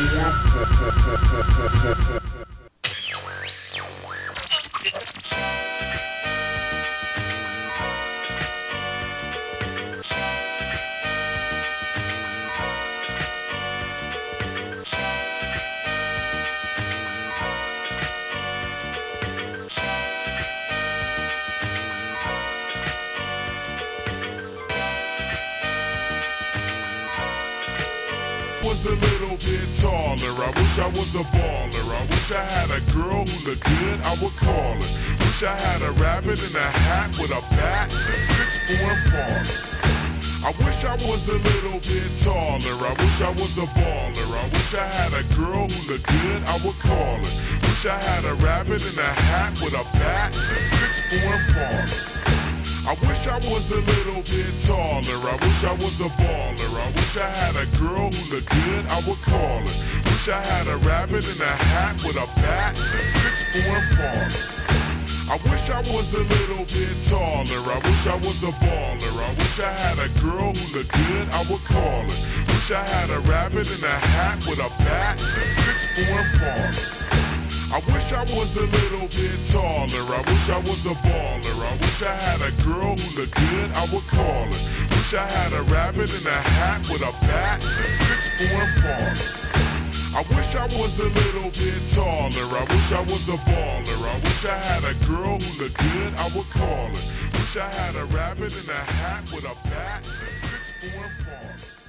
Was a little bit taller, I wish I was a baller. I wish I had a girl who looked good, I would call her. Wish I had a rabbit in a hat with a bat and a 6'4" parlor. I wish I was a little bit taller, I wish I was a baller. I wish I had a girl who looked good, I would call her. Wish I had a rabbit in a hat with a bat and a 6'4" parlor. I wish I was a little bit taller, I wish I was a baller. I wish I had a girl who looked good, I would call her. Wish I had a rabbit in a hat with a bat and a 6'4" parlor. I wish I was a little bit taller, I wish I was a baller. I wish I had a girl who looked good, I would call her. Wish I had a rabbit in a hat with a bat and a 6'4" parlor. I wish I was a little bit taller, I wish I was a baller. I wish I had a girl who looked good, I would call her. Wish I had a rabbit in a hat with a bat and a 6'4" parlor. I wish I was a little bit taller, I wish I was a baller. I wish I had a girl who looked good, I would call her. Wish I had a rabbit in a hat with a bat and a 6'4" parlor.